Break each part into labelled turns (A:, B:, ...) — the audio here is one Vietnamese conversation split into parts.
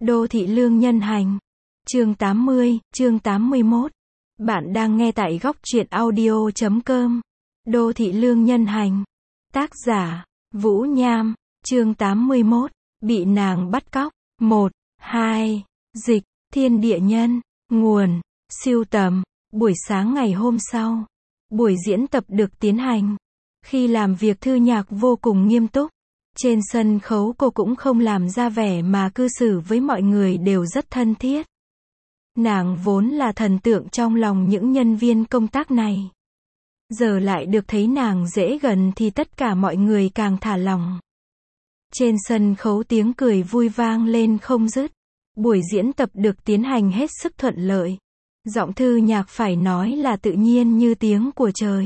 A: Đô thị lương nhân hành. Chương 80, chương 81. Bạn đang nghe tại góc truyện audio.com. Đô thị lương nhân hành. Tác giả, Vũ Nham. Chương 81. Bị nàng bắt cóc. 1, 2. Dịch, thiên địa nhân. Nguồn, sưu tầm. Buổi sáng ngày hôm sau, buổi diễn tập được tiến hành. Khi làm việc Thư Nhạc vô cùng nghiêm túc. Trên sân khấu cô cũng không làm ra vẻ mà cư xử với mọi người đều rất thân thiết. Nàng vốn là thần tượng trong lòng những nhân viên công tác này. Giờ lại được thấy nàng dễ gần thì tất cả mọi người càng thả lỏng. Trên sân khấu tiếng cười vui vang lên không dứt. Buổi diễn tập được tiến hành hết sức thuận lợi. Giọng Thư Nhạc phải nói là tự nhiên như tiếng của trời.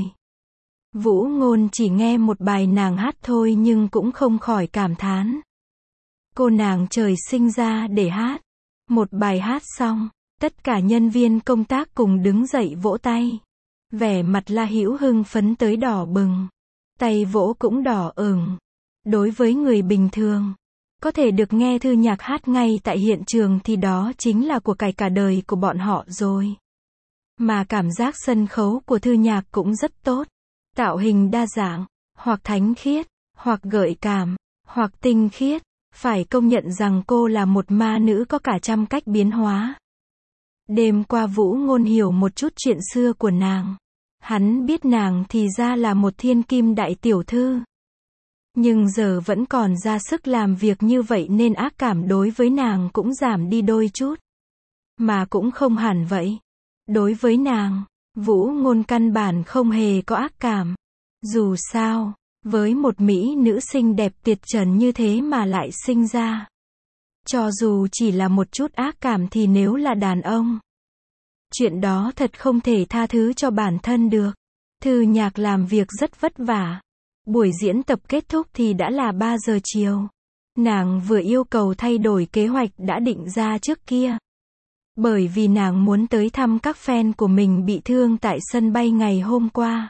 A: Vũ Ngôn chỉ nghe một bài nàng hát thôi nhưng cũng không khỏi cảm thán. Cô nàng trời sinh ra để hát. Một bài hát xong, tất cả nhân viên công tác cùng đứng dậy vỗ tay. Vẻ mặt La Hữu hưng phấn tới đỏ bừng. Tay vỗ cũng đỏ ửng. Đối với người bình thường, có thể được nghe Thư Nhạc hát ngay tại hiện trường thì đó chính là của cải cả đời của bọn họ rồi. Mà cảm giác sân khấu của Thư Nhạc cũng rất tốt. Tạo hình đa dạng, hoặc thánh khiết, hoặc gợi cảm, hoặc tinh khiết. Phải công nhận rằng cô là một ma nữ có cả trăm cách biến hóa. Đêm qua Vũ Ngôn hiểu một chút chuyện xưa của nàng. Hắn biết nàng thì ra là một thiên kim đại tiểu thư. Nhưng giờ vẫn còn ra sức làm việc như vậy nên ác cảm đối với nàng cũng giảm đi đôi chút. Mà cũng không hẳn vậy. Đối với nàng, Vũ Ngôn căn bản không hề có ác cảm. Dù sao, với một mỹ nữ xinh đẹp tuyệt trần như thế mà lại sinh ra. Cho dù chỉ là một chút ác cảm thì nếu là đàn ông, chuyện đó thật không thể tha thứ cho bản thân được. Thư Nhạc làm việc rất vất vả. Buổi diễn tập kết thúc thì đã là 3 giờ chiều. Nàng vừa yêu cầu thay đổi kế hoạch đã định ra trước kia. Bởi vì nàng muốn tới thăm các fan của mình bị thương tại sân bay ngày hôm qua.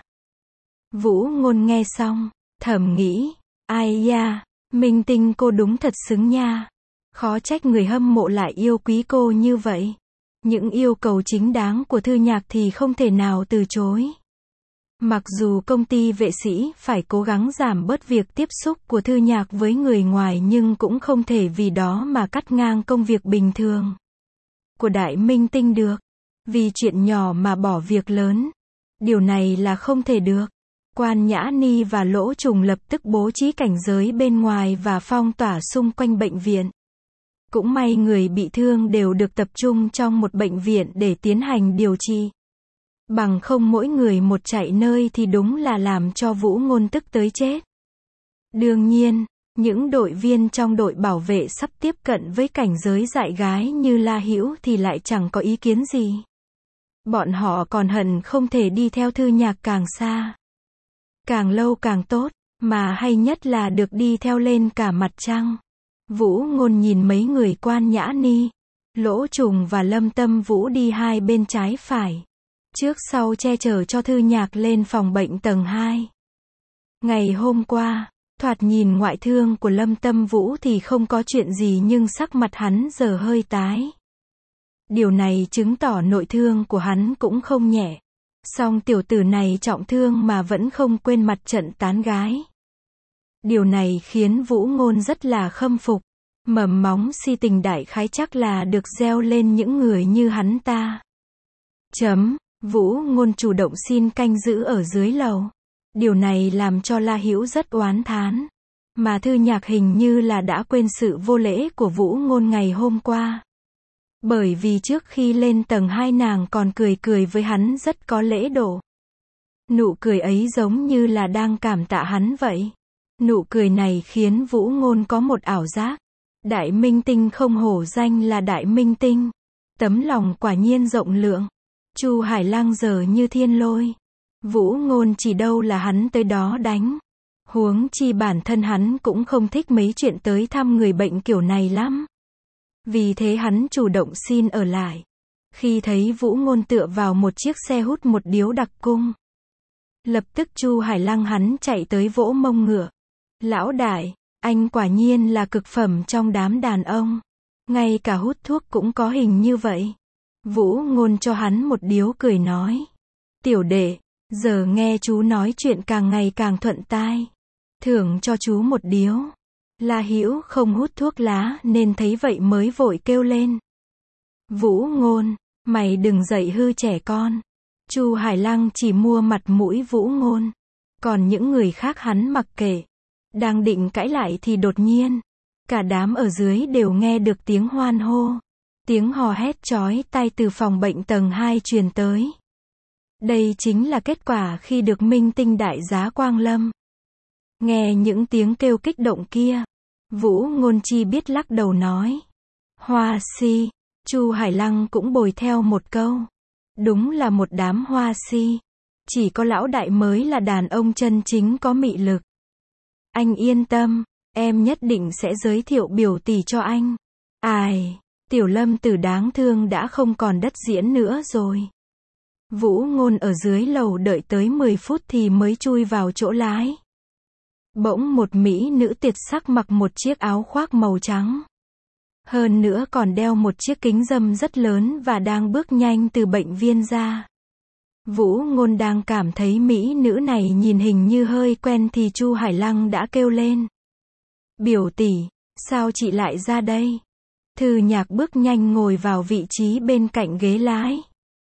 A: Vũ Ngôn nghe xong, thầm nghĩ, ai da, minh tinh cô đúng thật xứng nha. Khó trách người hâm mộ lại yêu quý cô như vậy. Những yêu cầu chính đáng của Thư Nhạc thì không thể nào từ chối. Mặc dù công ty vệ sĩ phải cố gắng giảm bớt việc tiếp xúc của Thư Nhạc với người ngoài nhưng cũng không thể vì đó mà cắt ngang công việc bình thường của đại minh tinh được. Vì chuyện nhỏ mà bỏ việc lớn. Điều này là không thể được. Quan Nhã Ni và Lỗ Trùng lập tức bố trí cảnh giới bên ngoài và phong tỏa xung quanh bệnh viện. Cũng may người bị thương đều được tập trung trong một bệnh viện để tiến hành điều trị. Bằng không mỗi người một chạy nơi thì đúng là làm cho Vũ Ngôn tức tới chết. Đương nhiên, những đội viên trong đội bảo vệ sắp tiếp cận với cảnh giới dại gái như La Hữu thì lại chẳng có ý kiến gì. Bọn họ còn hận không thể đi theo Thư Nhạc càng xa, càng lâu càng tốt, mà hay nhất là được đi theo lên cả mặt trăng. Vũ Ngôn nhìn mấy người Quan Nhã Ni, Lỗ Trùng và Lâm Tâm Vũ đi hai bên trái phải, trước sau che chở cho Thư Nhạc lên phòng bệnh tầng 2. Ngày hôm qua, thoạt nhìn ngoại thương của Lâm Tâm Vũ thì không có chuyện gì nhưng sắc mặt hắn giờ hơi tái. Điều này chứng tỏ nội thương của hắn cũng không nhẹ. Song tiểu tử này trọng thương mà vẫn không quên mặt trận tán gái. Điều này khiến Vũ Ngôn rất là khâm phục. Mầm móng si tình đại khái chắc là được gieo lên những người như hắn ta. Vũ Ngôn chủ động xin canh giữ ở dưới lầu. Điều này làm cho La Hữu rất oán thán. Mà Thư Nhạc hình như là đã quên sự vô lễ của Vũ Ngôn ngày hôm qua. Bởi vì trước khi lên tầng 2 nàng còn cười với hắn rất có lễ độ. Nụ cười ấy giống như là đang cảm tạ hắn vậy. Nụ cười này khiến Vũ Ngôn có một ảo giác. Đại minh tinh không hổ danh là đại minh tinh. Tấm lòng quả nhiên rộng lượng. Chu Hải Lăng giờ như thiên lôi. Vũ Ngôn chỉ đâu là hắn tới đó đánh. Huống chi bản thân hắn cũng không thích mấy chuyện tới thăm người bệnh kiểu này lắm. Vì thế hắn chủ động xin ở lại. Khi thấy Vũ Ngôn tựa vào một chiếc xe hút một điếu đặc cung, lập tức Chu Hải Lăng hắn chạy tới vỗ mông ngựa. Lão đại, anh quả nhiên là cực phẩm trong đám đàn ông. Ngay cả hút thuốc cũng có hình như vậy. Vũ Ngôn cho hắn một điếu cười nói. Tiểu đệ, giờ nghe chú nói chuyện càng ngày càng thuận tai. Thưởng cho chú một điếu. La Hữu không hút thuốc lá nên thấy vậy mới vội kêu lên. Vũ Ngôn, mày đừng dạy hư trẻ con. Chu Hải Lăng chỉ mua mặt mũi Vũ Ngôn. Còn những người khác hắn mặc kệ. Đang định cãi lại thì đột nhiên, cả đám ở dưới đều nghe được tiếng hoan hô. Tiếng hò hét chói tai từ phòng bệnh tầng 2 truyền tới. Đây chính là kết quả khi được minh tinh đại giá quang lâm. Nghe những tiếng kêu kích động kia, Vũ Ngôn chi biết lắc đầu nói. Hoa si. Chu Hải Lăng cũng bồi theo một câu. Đúng là một đám hoa si. Chỉ có lão đại mới là đàn ông chân chính có mị lực. Anh yên tâm, em nhất định sẽ giới thiệu biểu tỷ cho anh. Ai, Tiểu Lâm Tử đáng thương đã không còn đất diễn nữa rồi. Vũ Ngôn ở dưới lầu đợi tới 10 phút thì mới chui vào chỗ lái. Bỗng một mỹ nữ tuyệt sắc mặc một chiếc áo khoác màu trắng. Hơn nữa còn đeo một chiếc kính râm rất lớn và đang bước nhanh từ bệnh viện ra. Vũ Ngôn đang cảm thấy mỹ nữ này nhìn hình như hơi quen thì Chu Hải Lăng đã kêu lên. Biểu tỷ, sao chị lại ra đây? Thư Nhạc bước nhanh ngồi vào vị trí bên cạnh ghế lái.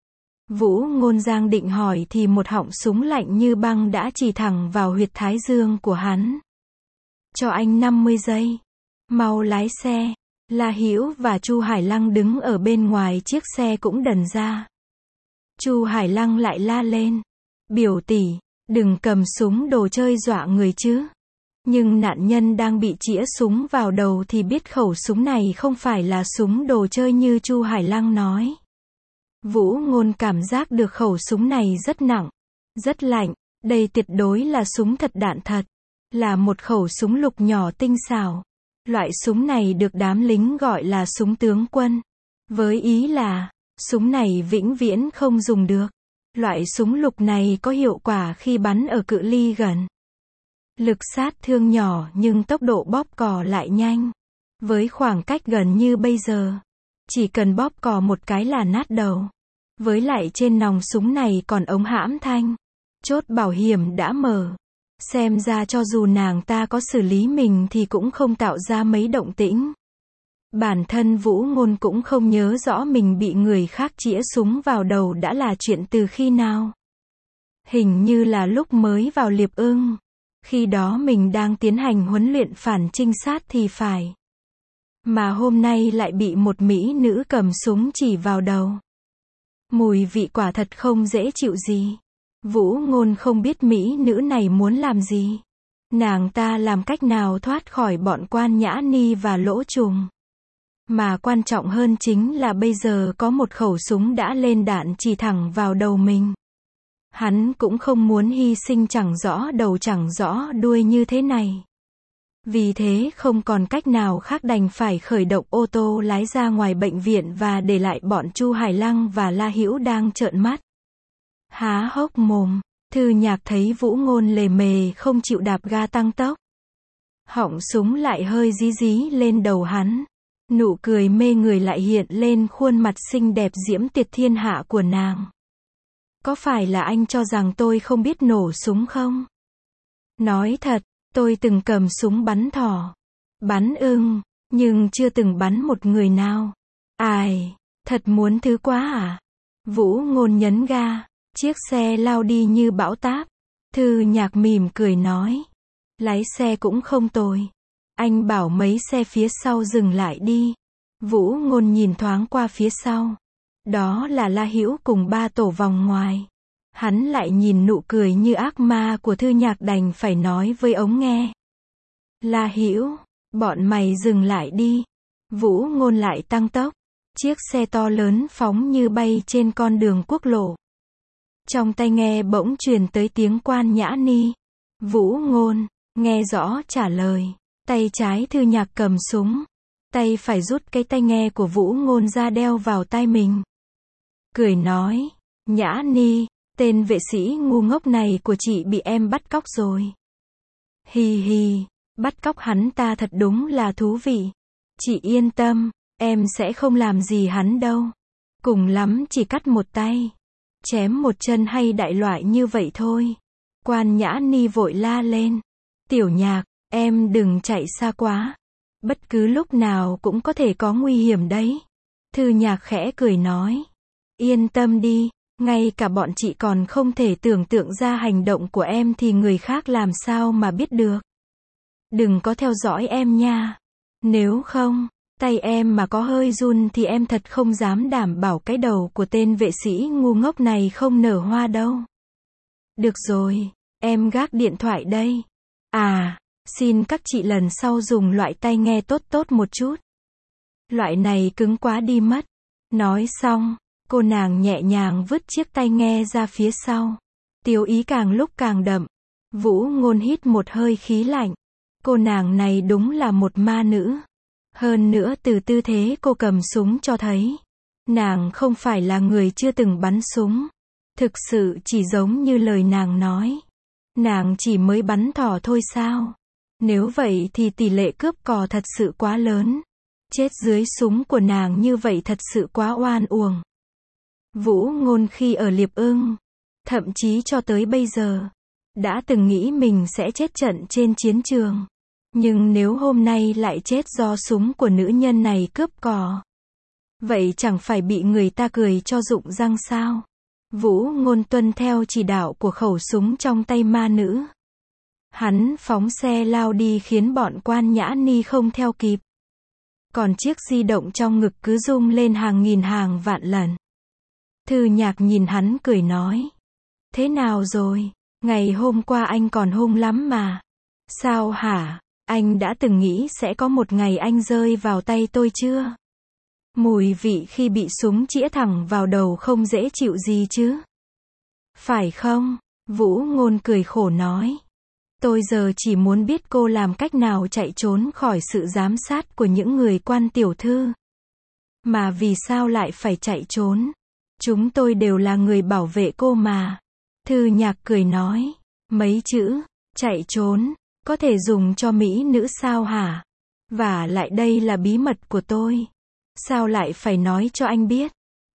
A: Vũ Ngôn giang định hỏi thì một họng súng lạnh như băng đã chỉ thẳng vào huyệt thái dương của hắn. Cho anh 50 giây. Mau lái xe. La Hữu và Chu Hải Lăng đứng ở bên ngoài chiếc xe cũng đần ra. Chu Hải Lăng lại la lên. Biểu tỷ, đừng cầm súng đồ chơi dọa người chứ. Nhưng nạn nhân đang bị chĩa súng vào đầu thì biết khẩu súng này không phải là súng đồ chơi như Chu Hải Lăng nói. Vũ Ngôn cảm giác được khẩu súng này rất nặng, rất lạnh. Đây tuyệt đối là súng thật đạn thật. Là một khẩu súng lục nhỏ tinh xảo. Loại súng này được đám lính gọi là súng tướng quân. Với ý là, súng này vĩnh viễn không dùng được. Loại súng lục này có hiệu quả khi bắn ở cự ly gần. Lực sát thương nhỏ nhưng tốc độ bóp cò lại nhanh. Với khoảng cách gần như bây giờ, chỉ cần bóp cò một cái là nát đầu. Với lại trên nòng súng này còn ống hãm thanh. Chốt bảo hiểm đã mở. Xem ra cho dù nàng ta có xử lý mình thì cũng không tạo ra mấy động tĩnh. Bản thân Vũ Ngôn cũng không nhớ rõ mình bị người khác chĩa súng vào đầu đã là chuyện từ khi nào. Hình như là lúc mới vào Liệp Ưng. Khi đó mình đang tiến hành huấn luyện phản trinh sát thì phải. Mà hôm nay lại bị một mỹ nữ cầm súng chỉ vào đầu. Mùi vị quả thật không dễ chịu gì. Vũ Ngôn không biết mỹ nữ này muốn làm gì. Nàng ta làm cách nào thoát khỏi bọn Quan Nhã Ni và Lỗ Trùng. Mà quan trọng hơn chính là bây giờ có một khẩu súng đã lên đạn chỉ thẳng vào đầu mình. Hắn cũng không muốn hy sinh chẳng rõ đầu chẳng rõ đuôi như thế này. Vì thế không còn cách nào khác đành phải khởi động ô tô lái ra ngoài bệnh viện và để lại bọn Chu Hải Lăng và La Hữu đang trợn mắt. Há hốc mồm, Thư Nhạc thấy Vũ Ngôn lề mề không chịu đạp ga tăng tốc. Họng súng lại hơi dí dí lên đầu hắn. Nụ cười mê người lại hiện lên khuôn mặt xinh đẹp diễm tuyệt thiên hạ của nàng. Có phải là anh cho rằng tôi không biết nổ súng không? Nói thật, tôi từng cầm súng bắn thỏ, bắn ưng, nhưng chưa từng bắn một người nào. Ai, thật muốn thứ quá à? Vũ Ngôn nhấn ga, chiếc xe lao đi như bão táp. Thư Nhạc mỉm cười nói, lái xe cũng không tồi. Anh bảo mấy xe phía sau dừng lại đi. Vũ Ngôn nhìn thoáng qua phía sau. Đó là La Hữu cùng ba tổ vòng ngoài. Hắn lại nhìn nụ cười như ác ma của Thư Nhạc đành phải nói với ống nghe. La Hữu, bọn mày dừng lại đi. Vũ Ngôn lại tăng tốc. Chiếc xe to lớn phóng như bay trên con đường quốc lộ. Trong tai nghe bỗng truyền tới tiếng Quan Nhã Ni. Vũ Ngôn, nghe rõ trả lời. Tay trái Thư Nhạc cầm súng. Tay phải rút cái tai nghe của Vũ Ngôn ra đeo vào tai mình. Cười nói, Nhã Ni, tên vệ sĩ ngu ngốc này của chị bị em bắt cóc rồi. Hi hi, bắt cóc hắn ta thật đúng là thú vị. Chị yên tâm, Em sẽ không làm gì hắn đâu. Cùng lắm chỉ cắt một tay, chém một chân hay đại loại như vậy thôi. Quan Nhã Ni vội la lên. Tiểu Nhạc, em đừng chạy xa quá. Bất cứ lúc nào cũng có thể có nguy hiểm đấy. Thư Nhạc khẽ cười nói. Yên tâm đi, ngay cả bọn chị còn không thể tưởng tượng ra hành động của em thì người khác làm sao mà biết được. Đừng có theo dõi em nha. Nếu không, tay em mà có hơi run thì em thật không dám đảm bảo cái đầu của tên vệ sĩ ngu ngốc này không nở hoa đâu. Được rồi, em gác điện thoại đây. À, xin các chị lần sau dùng loại tai nghe tốt tốt một chút. Loại này cứng quá đi mất. Nói xong, cô nàng nhẹ nhàng vứt chiếc tai nghe ra phía sau. Tiêu ý càng lúc càng đậm. Vũ Ngôn hít một hơi khí lạnh. Cô nàng này đúng là một ma nữ. Hơn nữa từ tư thế cô cầm súng cho thấy, nàng không phải là người chưa từng bắn súng. Thực sự chỉ giống như lời nàng nói. Nàng chỉ mới bắn thỏ thôi sao? Nếu vậy thì tỷ lệ cướp cò thật sự quá lớn. Chết dưới súng của nàng như vậy thật sự quá oan uổng. Vũ Ngôn khi ở Liệp Ưng, thậm chí cho tới bây giờ, đã từng nghĩ mình sẽ chết trận trên chiến trường. Nhưng nếu hôm nay lại chết do súng của nữ nhân này cướp cò, vậy chẳng phải bị người ta cười cho rụng răng sao? Vũ Ngôn tuân theo chỉ đạo của khẩu súng trong tay ma nữ. Hắn phóng xe lao đi khiến bọn Quan Nhã Ni không theo kịp. Còn chiếc di động trong ngực cứ rung lên hàng nghìn hàng vạn lần. Thư Nhạc nhìn hắn cười nói. Thế nào rồi? Ngày hôm qua anh còn hung lắm mà. Sao hả? Anh đã từng nghĩ sẽ có một ngày anh rơi vào tay tôi chưa? Mùi vị khi bị súng chĩa thẳng vào đầu không dễ chịu gì chứ? Phải không? Vũ Ngôn cười khổ nói. Tôi giờ chỉ muốn biết cô làm cách nào chạy trốn khỏi sự giám sát của những người Quan tiểu thư. Mà vì sao lại phải chạy trốn? Chúng tôi đều là người bảo vệ cô mà. Thư Nhạc cười nói. Mấy chữ, chạy trốn, có thể dùng cho mỹ nữ sao hả? Và lại đây là bí mật của tôi. Sao lại phải nói cho anh biết?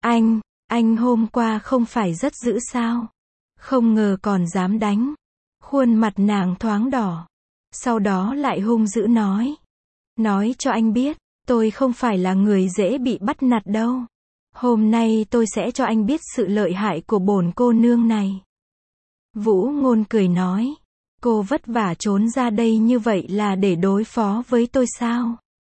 A: Anh hôm qua không phải rất dữ sao? Không ngờ còn dám đánh. Khuôn mặt nàng thoáng đỏ. Sau đó lại hung dữ nói. Nói cho anh biết, tôi không phải là người dễ bị bắt nạt đâu. Hôm nay tôi sẽ cho anh biết sự lợi hại của bổn cô nương này. Vũ Ngôn cười nói. Cô vất vả trốn ra đây như vậy là để đối phó với tôi sao?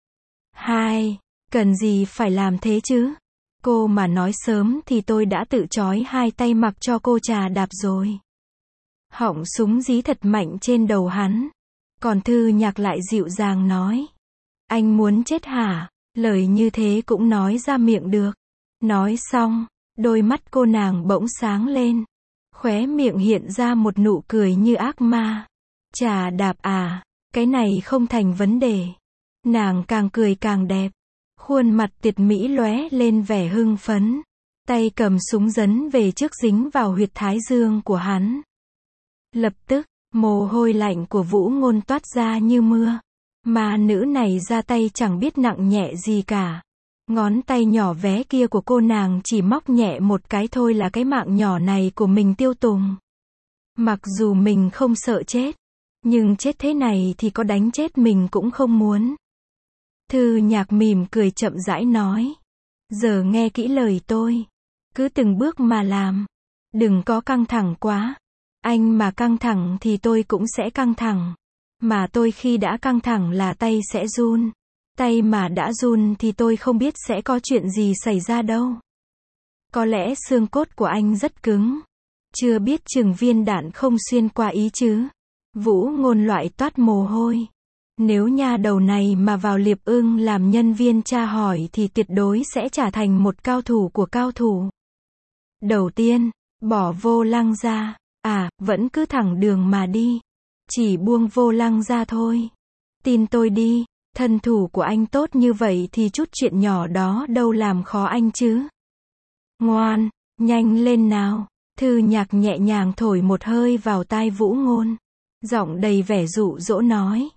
A: Cần gì phải làm thế chứ? Cô mà nói sớm thì tôi đã tự trói hai tay mặc cho cô chà đạp rồi. Họng súng dí thật mạnh trên đầu hắn. Còn Thư Nhạc lại dịu dàng nói. Anh muốn chết hả? Lời như thế cũng nói ra miệng được. Nói xong, đôi mắt cô nàng bỗng sáng lên. Khóe miệng hiện ra một nụ cười như ác ma. Chà đạp à, cái này không thành vấn đề. Nàng càng cười càng đẹp. Khuôn mặt tuyệt mỹ lóe lên vẻ hưng phấn. Tay cầm súng dấn về trước dính vào huyệt thái dương của hắn. Lập tức, mồ hôi lạnh của Vũ Ngôn toát ra như mưa. Mà nữ này ra tay chẳng biết nặng nhẹ gì cả. Ngón tay nhỏ vé kia của cô nàng chỉ móc nhẹ một cái thôi là cái mạng nhỏ này của mình tiêu tùng. Mặc dù mình không sợ chết, nhưng chết thế này thì có đánh chết mình cũng không muốn. Thư Nhạc mỉm cười chậm rãi nói. Giờ nghe kỹ lời tôi. Cứ từng bước mà làm. Đừng có căng thẳng quá. Anh mà căng thẳng thì tôi cũng sẽ căng thẳng. Mà tôi khi đã căng thẳng là tay sẽ run. Tay mà đã run thì tôi không biết sẽ có chuyện gì xảy ra đâu. Có lẽ xương cốt của anh rất cứng. Chưa biết chừng viên đạn không xuyên qua ý chứ. Vũ Ngôn loại toát mồ hôi. Nếu nha đầu này mà vào Liệp Ưng làm nhân viên tra hỏi thì tuyệt đối sẽ trở thành một cao thủ của cao thủ. Đầu tiên, bỏ vô lăng ra. Vẫn cứ thẳng đường mà đi. Chỉ buông vô lăng ra thôi. Tin tôi đi, thân thủ của anh tốt như vậy thì chút chuyện nhỏ đó đâu làm khó anh chứ. Ngoan, nhanh lên nào. Thư Nhạc nhẹ nhàng thổi một hơi vào tai Vũ Ngôn. Giọng đầy vẻ dụ dỗ nói.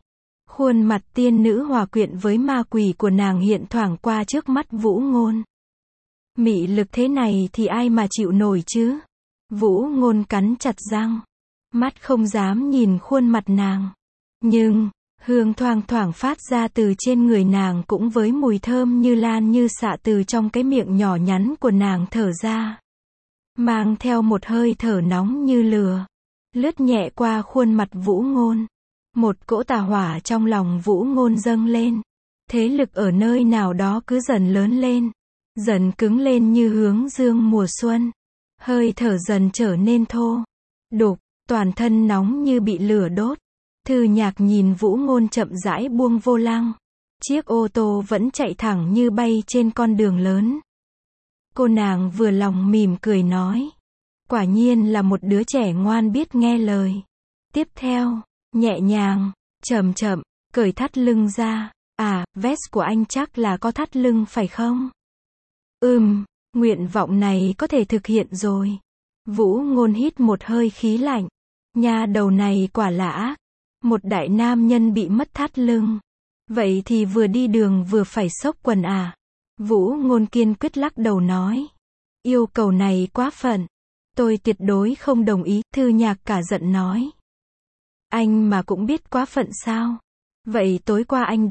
A: Khuôn mặt tiên nữ hòa quyện với ma quỷ của nàng hiện thoảng qua trước mắt Vũ Ngôn. Mị lực thế này thì ai mà chịu nổi chứ? Vũ Ngôn cắn chặt răng. Mắt không dám nhìn khuôn mặt nàng. Nhưng, hương thoang thoảng phát ra từ trên người nàng cũng với mùi thơm như lan như xạ từ trong cái miệng nhỏ nhắn của nàng thở ra. Mang theo một hơi thở nóng như lửa. Lướt nhẹ qua khuôn mặt Vũ Ngôn. Một cỗ tà hỏa trong lòng Vũ Ngôn dâng lên. Thế lực ở nơi nào đó cứ dần lớn lên. Dần cứng lên như hướng dương mùa xuân. Hơi thở dần trở nên thô. Đục, toàn thân nóng như bị lửa đốt. Thư Nhạc nhìn Vũ Ngôn chậm rãi buông vô lăng. Chiếc ô tô vẫn chạy thẳng như bay trên con đường lớn. Cô nàng vừa lòng mỉm cười nói. Quả nhiên là một đứa trẻ ngoan biết nghe lời. Tiếp theo, nhẹ nhàng, chậm chậm, cởi thắt lưng ra. À, vest của anh chắc là có thắt lưng phải không? Nguyện vọng này có thể thực hiện rồi. Vũ Ngôn hít một hơi khí lạnh. Nha đầu này quả là ác. Một đại nam nhân bị mất thắt lưng. Vậy thì vừa đi đường vừa phải xốc quần à? Vũ Ngôn kiên quyết lắc đầu nói. Yêu cầu này quá phận. Tôi tuyệt đối không đồng ý, Thư Nhạc cả giận nói. Anh mà cũng biết quá phận sao? Vậy tối qua anh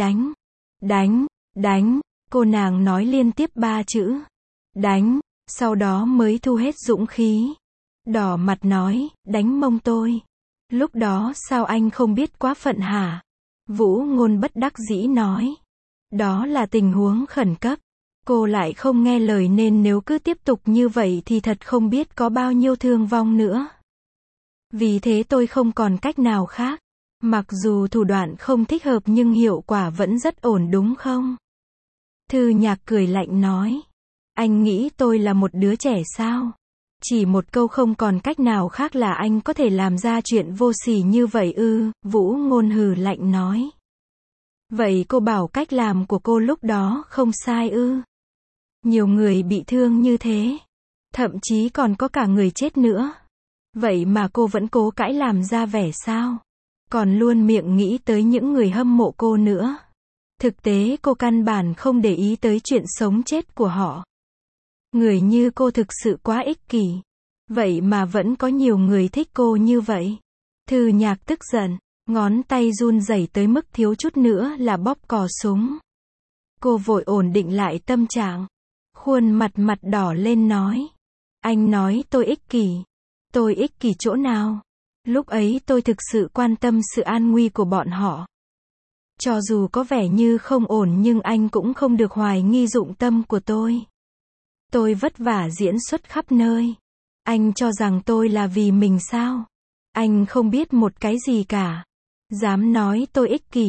A: đánh, cô nàng nói liên tiếp 3 chữ. Đánh, sau đó mới thu hết dũng khí. Đỏ mặt nói, đánh mông tôi. Lúc đó sao anh không biết quá phận hả? Vũ Ngôn bất đắc dĩ nói. Đó là tình huống khẩn cấp. Cô lại không nghe lời nên nếu cứ tiếp tục như vậy thì thật không biết có bao nhiêu thương vong nữa. Vì thế tôi không còn cách nào khác. Mặc dù thủ đoạn không thích hợp nhưng hiệu quả vẫn rất ổn đúng không? Thư Nhạc cười lạnh nói. Anh nghĩ tôi là một đứa trẻ sao? Chỉ một câu không còn cách nào khác là anh có thể làm ra chuyện vô sỉ như vậy ư? Vũ Ngôn hừ lạnh nói. Vậy cô bảo cách làm của cô lúc đó không sai ư? Nhiều người bị thương như thế. Thậm chí còn có cả người chết nữa. Vậy mà cô vẫn cố cãi làm ra vẻ sao? Còn luôn miệng nghĩ tới những người hâm mộ cô nữa. Thực tế cô căn bản không để ý tới chuyện sống chết của họ. Người như cô thực sự quá ích kỷ. Vậy mà vẫn có nhiều người thích cô như vậy. Thư Nhạc tức giận, ngón tay run rẩy tới mức thiếu chút nữa là bóp cò súng. Cô vội ổn định lại tâm trạng. Khuôn mặt đỏ lên nói. Anh nói tôi ích kỷ. Tôi ích kỷ chỗ nào? Lúc ấy tôi thực sự quan tâm sự an nguy của bọn họ. Cho dù có vẻ như không ổn nhưng anh cũng không được hoài nghi dụng tâm của tôi. Tôi vất vả diễn xuất khắp nơi. Anh cho rằng tôi là vì mình sao? Anh không biết một cái gì cả. Dám nói tôi ích kỷ.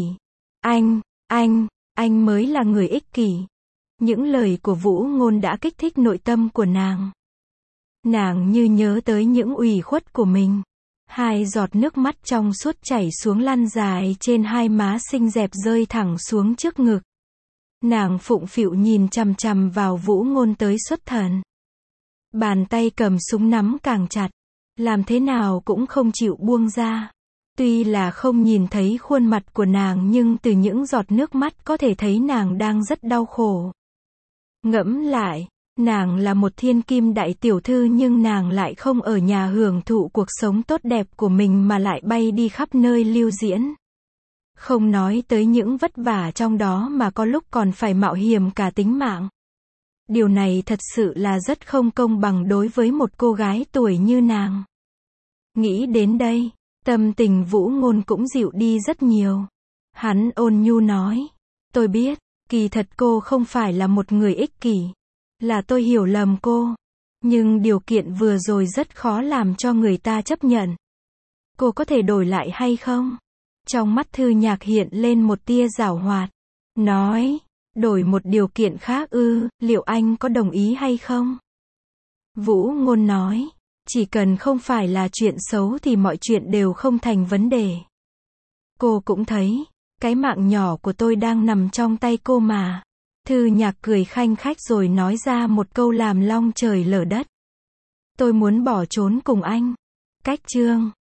A: Anh mới là người ích kỷ. Những lời của Vũ Ngôn đã kích thích nội tâm của nàng. Nàng như nhớ tới những ủy khuất của mình. 2 giọt nước mắt trong suốt chảy xuống lăn dài trên hai má xinh đẹp rơi thẳng xuống trước ngực. Nàng phụng phịu nhìn chằm chằm vào Vũ Ngôn tới xuất thần. Bàn tay cầm súng nắm càng chặt. Làm thế nào cũng không chịu buông ra. Tuy là không nhìn thấy khuôn mặt của nàng nhưng từ những giọt nước mắt có thể thấy nàng đang rất đau khổ. Ngẫm lại, nàng là một thiên kim đại tiểu thư nhưng nàng lại không ở nhà hưởng thụ cuộc sống tốt đẹp của mình mà lại bay đi khắp nơi lưu diễn. Không nói tới những vất vả trong đó mà có lúc còn phải mạo hiểm cả tính mạng. Điều này thật sự là rất không công bằng đối với một cô gái tuổi như nàng. Nghĩ đến đây, tâm tình Vũ Ngôn cũng dịu đi rất nhiều. Hắn ôn nhu nói. Tôi biết, kỳ thật cô không phải là một người ích kỷ. Là tôi hiểu lầm cô. Nhưng điều kiện vừa rồi rất khó làm cho người ta chấp nhận. Cô có thể đổi lại hay không? Trong mắt Thư Nhạc hiện lên một tia giảo hoạt. Nói, đổi một điều kiện khác ư, liệu anh có đồng ý hay không? Vũ Ngôn nói, chỉ cần không phải là chuyện xấu thì mọi chuyện đều không thành vấn đề. Cô cũng thấy, cái mạng nhỏ của tôi đang nằm trong tay cô mà. Thư Nhạc cười khanh khách rồi nói ra một câu làm long trời lở đất. Tôi muốn bỏ trốn cùng anh. Cách chương